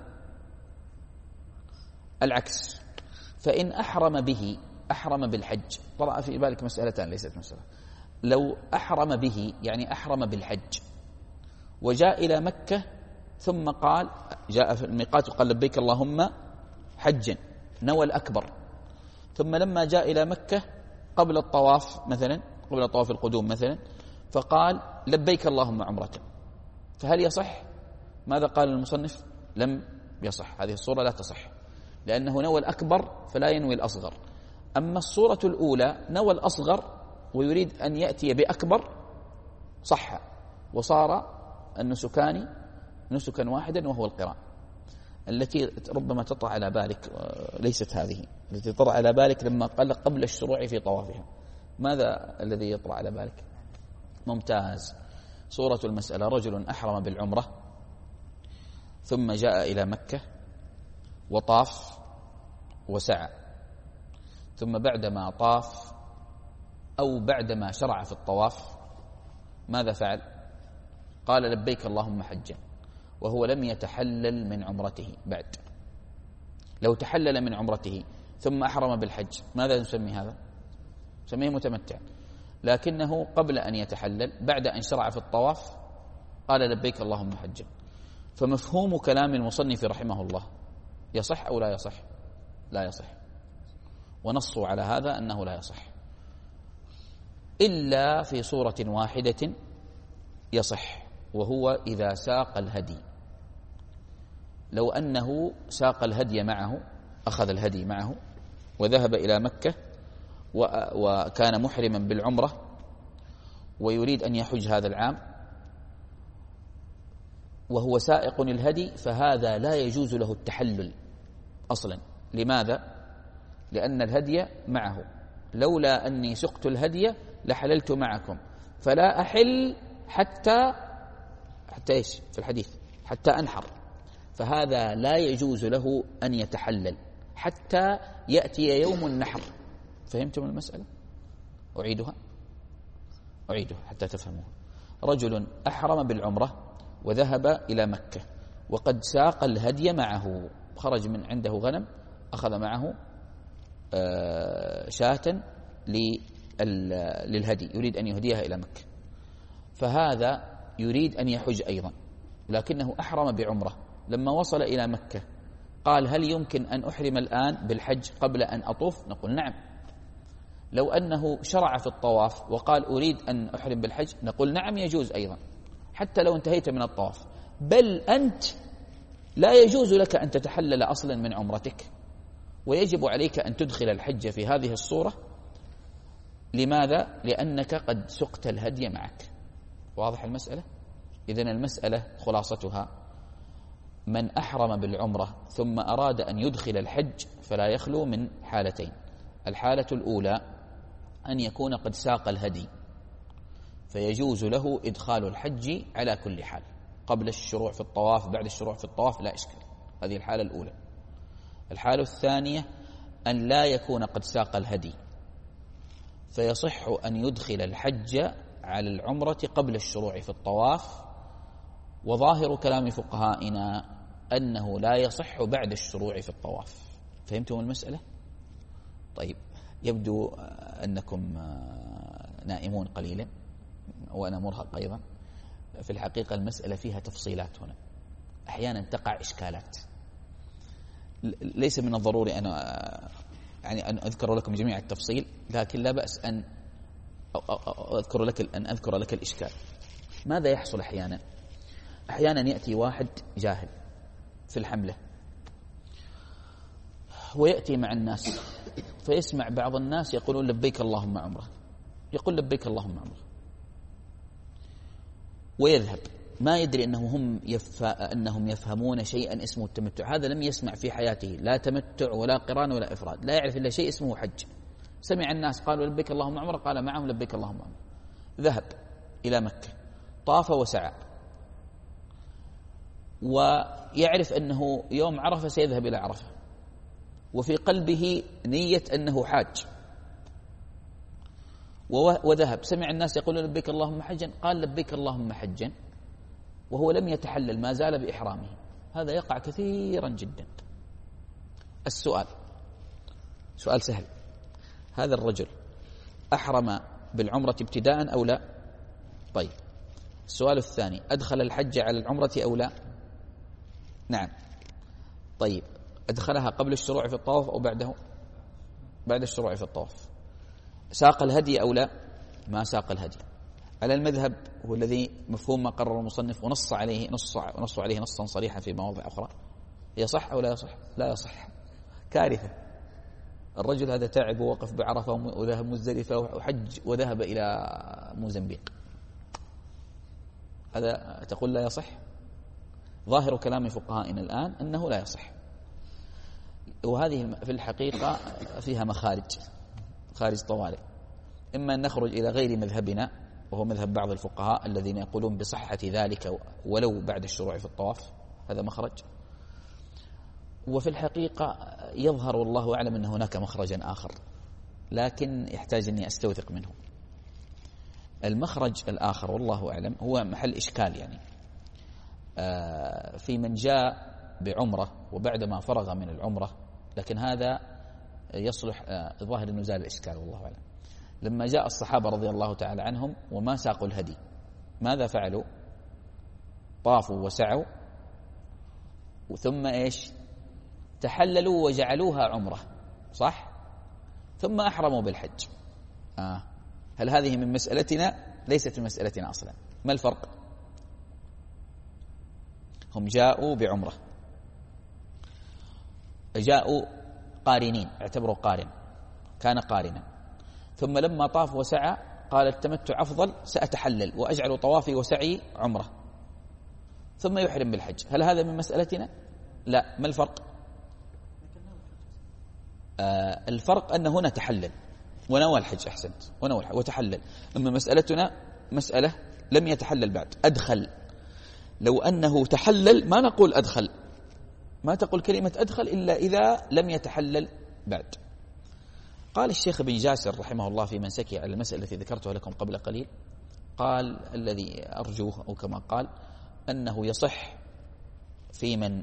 العكس. فإن أحرم به، أحرم بالحج، طرأ في بالك مسألتان ليست مسألة. لو أحرم به يعني أحرم بالحج وجاء إلى مكة ثم قال، جاء في الميقات وقال لبيك اللهم حجا، نوى الأكبر، ثم لما جاء إلى مكة قبل الطواف مثلا، قبل طواف القدوم مثلا، فقال لبيك اللهم عمرة، فهل يصح؟ ماذا قال المصنف؟ لم يصح، هذه الصورة لا تصح، لأنه نوى الأكبر فلا ينوي الأصغر. أما الصورة الأولى نوى الأصغر ويريد أن يأتي بأكبر، صح، وصار النسكان نسكا واحدا وهو القران. التي ربما تطرأ على بالك ليست هذه التي تطرأ على بالك لما قال قبل الشروع في طوافها. ماذا الذي يطرأ على بالك؟ ممتاز. صورة المسألة: رجل أحرم بالعمرة ثم جاء إلى مكة وطاف وسعى، ثم بعدما طاف أو بعدما شرع في الطواف ماذا فعل؟ قال لبيك اللهم حجا، وهو لم يتحلل من عمرته بعد. لو تحلل من عمرته ثم أحرم بالحج ماذا نسمي هذا؟ نسميه متمتع. لكنه قبل أن يتحلل بعد أن شرع في الطواف قال لبيك اللهم حجا. فمفهوم كلام المصنف رحمه الله يصح أو لا يصح؟ لا يصح، ونصوا على هذا أنه لا يصح إلا في صورة واحدة يصح، وهو إذا ساق الهدي. لو أنه ساق الهدي معه، أخذ الهدي معه وذهب إلى مكة وكان محرما بالعمرة ويريد أن يحج هذا العام وهو سائق الهدي، فهذا لا يجوز له التحلل أصلا. لماذا؟ لأن الهدي معه. لولا أني سقت الهدي لحللت معكم، فلا أحل حتى حتى إيش في الحديث؟ حتى أنحر. فهذا لا يجوز له أن يتحلل حتى يأتي يوم النحر. فهمتم المسألة؟ أعيدها أعيدها حتى تفهموها. رجل أحرم بالعمرة وذهب إلى مكة وقد ساق الهدي معه، خرج من عنده غنم، أخذ معه شاة للهدي، يريد أن يهديها إلى مكة، فهذا يريد أن يحج أيضا، لكنه أحرم بعمرة. لما وصل إلى مكة قال هل يمكن أن أحرم الآن بالحج قبل أن أطوف؟ نقول نعم. لو أنه شرع في الطواف وقال أريد أن أحرم بالحج نقول نعم يجوز أيضا، حتى لو انتهيت من الطواف. بل أنت لا يجوز لك أن تتحلل أصلا من عمرتك، ويجب عليك أن تدخل الحج في هذه الصورة. لماذا؟ لأنك قد سقت الهدي معك. واضح المسألة؟ إذن المسألة خلاصتها: من أحرم بالعمرة ثم أراد أن يدخل الحج فلا يخلو من حالتين. الحالة الأولى أن يكون قد ساق الهدي، فيجوز له إدخال الحج على كل حال، قبل الشروع في الطواف، بعد الشروع في الطواف، لا إشكال. هذه الحالة الأولى. الحالة الثانية أن لا يكون قد ساق الهدي، فيصح أن يدخل الحج على العمرة قبل الشروع في الطواف. وظاهر كلام فقهائنا أنه لا يصح بعد الشروع في الطواف. فهمتم المسألة؟ طيب، يبدو أنكم نائمون قليلا وأنا مرهق أيضا. في الحقيقة المسألة فيها تفصيلات هنا، أحيانا تقع إشكالات. ليس من الضروري أن يعني أن أذكر لكم جميع التفصيل، لكن لا بأس أن أذكر لك أن أذكر لك الإشكال. ماذا يحصل أحيانا؟ أحيانا يأتي واحد جاهل في الحملة ويأتي مع الناس، فيسمع بعض الناس يقولون لبيك اللهم عمرة، يقول لبيك اللهم عمرة ويذهب، ما يدري أنه هم يف... أنهم يفهمون شيئا اسمه التمتع. هذا لم يسمع في حياته لا تمتع ولا قران ولا إفراد، لا يعرف إلا شيء اسمه حج. سمع الناس قالوا لبيك اللهم عمرة، قال معهم لبيك اللهم عمرة، ذهب إلى مكة طاف وسعى، ويعرف أنه يوم عرفة سيذهب إلى عرفة، وفي قلبه نية أنه حاج، وذهب، سمع الناس يقولون لبيك اللهم حجا، قال لبيك اللهم حجا وهو لم يتحلل، ما زال بإحرامه. هذا يقع كثيرا جدا. السؤال سؤال سهل، هذا الرجل أحرم بالعمرة ابتداء أو لا؟ طيب، السؤال الثاني، أدخل الحج على العمرة أو لا؟ نعم. طيب، أدخلها قبل الشروع في الطواف أو بعده؟ بعد الشروع في الطواف. ساق الهدي أو لا؟ ما ساق الهدي. على المذهب هو الذي مفهوم ما قرر المصنف ونص عليه نص ونص عليه نصا صريحا في مواضع أخرى، يصح أو لا يصح؟ لا يصح. كارثة. الرجل هذا تعب ووقف بعرفة وذهب مزدلفة وحج وذهب إلى موزمبيق، هذا تقول لا يصح؟ ظاهر كلام فقهائنا الآن أنه لا يصح، وهذه في الحقيقة فيها مخارج خارج طوالئ. إما أن نخرج إلى غير مذهبنا وهو مذهب بعض الفقهاء الذين يقولون بصحة ذلك ولو بعد الشروع في الطواف، هذا مخرج. وفي الحقيقة يظهر والله أعلم أن هناك مخرجا آخر، لكن يحتاج أني أستوثق منه. المخرج الآخر والله أعلم هو محل إشكال، يعني في من جاء بعمرة وبعدما فرغ من العمرة، لكن هذا يصلح ظاهر أنه زال الإشكال والله أعلم. لما جاء الصحابة رضي الله تعالى عنهم وما ساقوا الهدي، ماذا فعلوا؟ طافوا وسعوا، ثم إيش؟ تحللوا وجعلوها عمرة، صح؟ ثم أحرموا بالحج. آه. هل هذه من مسألتنا؟ ليست من مسألتنا أصلا. ما الفرق؟ هم جاءوا بعمرة، جاءوا قارنين، اعتبروا قارن، كان قارنا، ثم لما طاف وسعى قال التمتع أفضل، سأتحلل وأجعل طوافي وسعي عمرة، ثم يحرم بالحج. هل هذا من مسألتنا؟ لا. ما الفرق؟ آه الفرق أن هنا تحلل ونوى الحج، أحسنت، ونوى الحج وتحلل. أما مسألتنا مسألة لم يتحلل بعد، أدخل. لو أنه تحلل ما نقول أدخل، ما تقول كلمة أدخل إلا إذا لم يتحلل بعد. قال الشيخ بن جاسر رحمه الله في منسكه على المسألة التي ذكرتها لكم قبل قليل، قال الذي أرجوه أو كما قال أنه يصح في من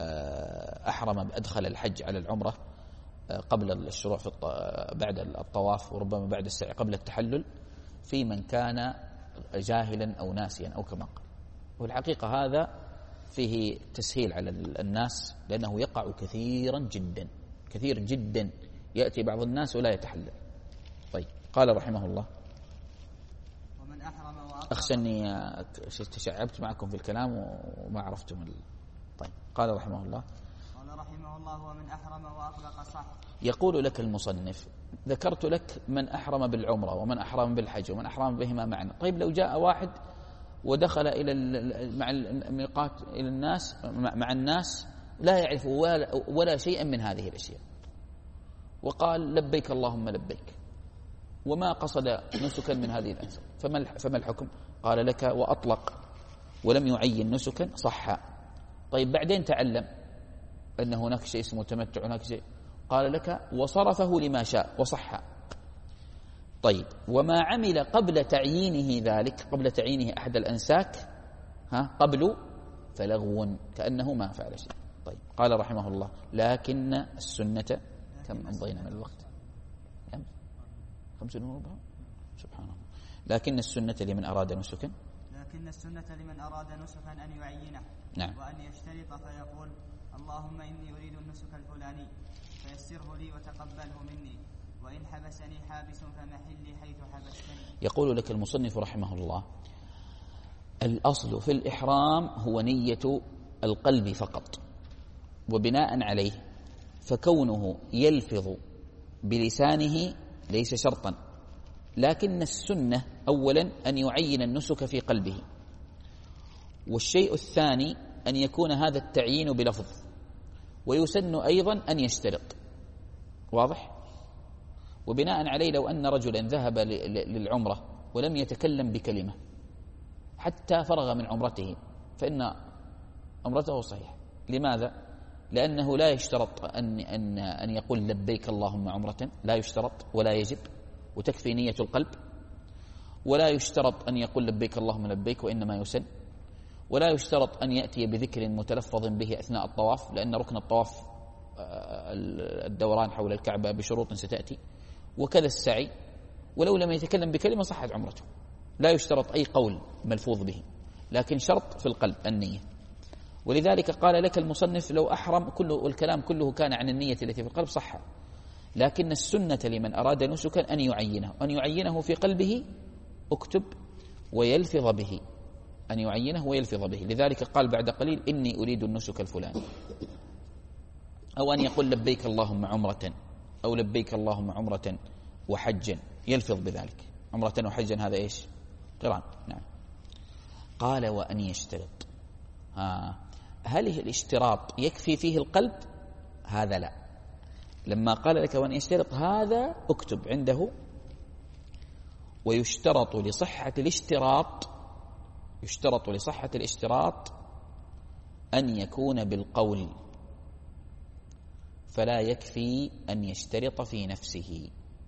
أحرم بأدخل الحج على العمرة قبل الشروع في بعد الطواف وربما بعد السعي قبل التحلل، في من كان جاهلا أو ناسيا أو كما قال. والحقيقة هذا فيه تسهيل على الناس، لأنه يقع كثيرا جدا كثير جدا، يأتي بعض الناس ولا يتحلل. طيب، قال رحمه الله، ومن أحرم أخشى أني تشعبت معكم في الكلام وما عرفتم ال... طيب، قال رحمه الله قال رحمه الله ومن أحرم وأطلق صح. يقول لك المصنف ذكرت لك من أحرم بالعمرة ومن أحرم بالحج ومن أحرم بهما معا. طيب، لو جاء واحد ودخل إلى مع الميقات إلى الناس مع الناس لا يعرف ولا, ولا شيئا من هذه الأشياء، وقال لبيك اللهم لبيك، وما قصد نسكا من هذه الأنساب، فما فما الحكم؟ قال لك وأطلق ولم يعين نسكا صح. طيب، بعدين تعلم أن هناك شيء اسمه تمتع، هناك شيء، قال لك وصرفه لما شاء وصح. طيب، وما عمل قبل تعيينه ذلك، قبل تعيينه أحد الأنساك ها قبل، فلغو كأنه ما فعل شيء. طيب، قال رحمه الله لكن السنة، كم أمضينا من الوقت؟ كم؟ خمسون وربع؟ سبحان الله. لكن السنة لمن أراد نسكا، لكن السنة لمن أراد نسكا أن يعينه، نعم، وأن يشترط فيقول اللهم إني أريد النسك الفلاني فيسره لي وتقبله مني، وإن حبسني حابس فمحلي حيث حبستني. يقول لك المصنف رحمه الله الأصل في الإحرام هو نية القلب فقط، وبناء عليه فكونه يلفظ بلسانه ليس شرطا، لكن السنة أولا أن يعين النسك في قلبه، والشيء الثاني أن يكون هذا التعيين بلفظ، ويسن أيضا أن يشترط. واضح؟ وبناء عليه لو أن رجلا ذهب للعمرة ولم يتكلم بكلمة حتى فرغ من عمرته فإن عمرته صحيحة. لماذا؟ لأنه لا يشترط أن أن أن يقول لبيك اللهم عمرة، لا يشترط ولا يجب، وتكفي نية القلب. ولا يشترط أن يقول لبيك اللهم لبيك، وإنما يسن. ولا يشترط أن يأتي بذكر متلفظ به أثناء الطواف، لأن ركن الطواف الدوران حول الكعبة بشروط ستأتي، وكذا السعي. ولو لم يتكلم بكلمة صحت عمرته. لا يشترط أي قول ملفوظ به، لكن شرط في القلب النية. ولذلك قال لك المصنف لو أحرم كله الكلام كله كان عن النية التي في القلب صح، لكن السنة لمن أراد نسكا أن يعينه أن يعينه في قلبه، اكتب ويلفظ به، أن يعينه ويلفظ به. لذلك قال بعد قليل إني أريد النسك الفلاني، أو أن يقول لبيك اللهم عمرة، أو لبيك اللهم عمرة وحجا، يلفظ بذلك. عمرة وحجا هذا إيش؟ قران. نعم. قال وأن يشترط. ها هل الاشتراط يكفي فيه القلب؟ هذا لا. لما قال لك وأن يشترط هذا اكتب عنده. ويشترط لصحة الاشتراط يشترط لصحة الاشتراط أن يكون بالقول، فلا يكفي أن يشترط في نفسه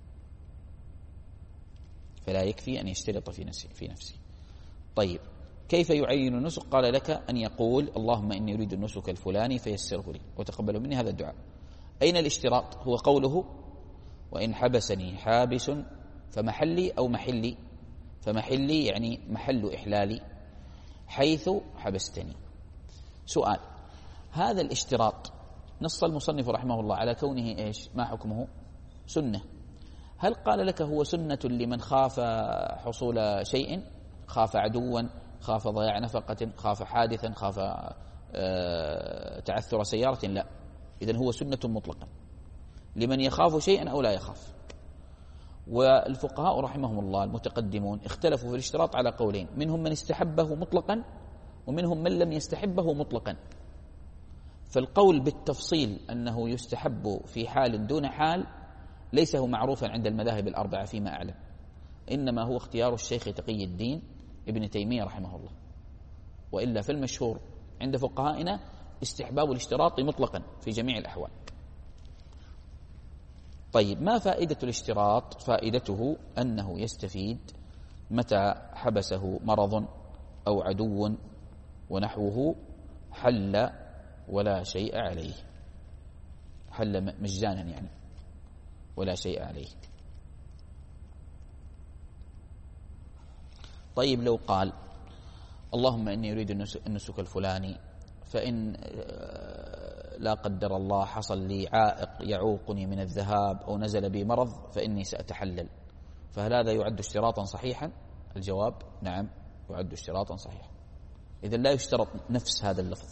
فلا يكفي أن يشترط في نفسه في نفسه طيب كيف يعين النسك؟ قال لك أن يقول اللهم إني أريد النسك الفلاني فيسره لي وتقبلوا مني. هذا الدعاء. أين الاشتراط؟ هو قوله وإن حبسني حابس فمحلي أو محلي. فمحلي يعني محل إحلالي حيث حبستني. سؤال: هذا الاشتراط نص المصنف رحمه الله على كونه إيش؟ ما حكمه؟ سنة. هل قال لك هو سنة لمن خاف حصول شيء، خاف عدوا، خاف ضياع نفقة، خاف حادثا، خاف تعثر سيارة؟ لا. إذن هو سنة مطلقا لمن يخاف شيئا أو لا يخاف. والفقهاء رحمهم الله المتقدمون اختلفوا في الاشتراط على قولين، منهم من استحبه مطلقا ومنهم من لم يستحبه مطلقا. فالقول بالتفصيل أنه يستحب في حال دون حال ليس هو معروفا عند المذاهب الأربعة فيما أعلم، إنما هو اختيار الشيخ تقي الدين ابن تيمية رحمه الله. وإلا في المشهور عند فقهائنا استحباب الاشتراط مطلقا في جميع الأحوال. طيب، ما فائدة الاشتراط؟ فائدته أنه يستفيد متى حبسه مرض أو عدو ونحوه حل ولا شيء عليه، حل مجانا يعني ولا شيء عليه. طيب، لو قال اللهم إني أريد النسك الفلاني، فإن لا قدر الله حصل لي عائق يعوقني من الذهاب أو نزل بي مرض فإني سأتحلل، فهل هذا يعد اشتراطا صحيحا؟ الجواب: نعم، يعد اشتراطا صحيحا. إذن لا يشترط نفس هذا اللفظ.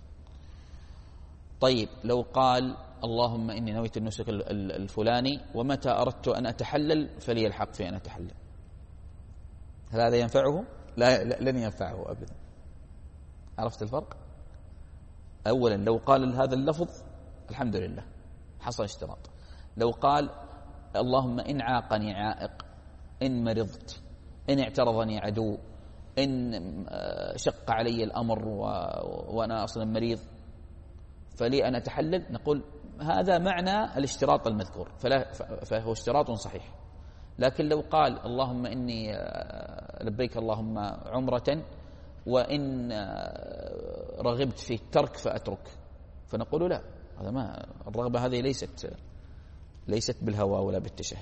طيب، لو قال اللهم إني نويت النسك الفلاني ومتى أردت أن أتحلل فلي الحق في أن أتحلل، هل هذا ينفعه؟ لا، لن ينفعه أبدا. عرفت الفرق؟ أولا لو قال هذا اللفظ الحمد لله حصل اشتراط. لو قال اللهم إن عاقني عائق، إن مرضت، إن اعترضني عدو، إن شق علي الأمر وأنا أصلا مريض فلي أن أتحلل، نقول هذا معنى الاشتراط المذكور، فلا فهو اشتراط صحيح. لكن لو قال اللهم إني لبيك اللهم عمرة وإن رغبت في الترك فأترك، فنقول لا، هذا ما الرغبة هذه ليست ليست بالهوى ولا بالتشهي.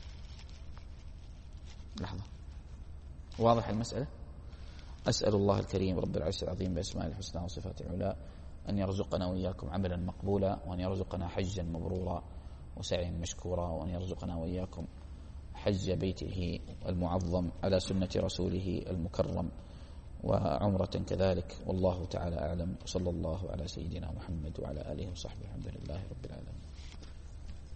لحظة، واضح المسألة؟ أسأل الله الكريم رب العرش العظيم بأسماء الحسنى وصفاته العلى أن يرزقنا وإياكم عملا مقبولا، وأن يرزقنا حجا مبرورا وسعيا مشكورا، وأن يرزقنا وإياكم حج بيته المعظم على سنة رسوله المكرم، وعمرة كذلك. والله تعالى أعلم، وصلى الله على سيدنا محمد وعلى آله وصحبه. الحمد لله رب العالمين.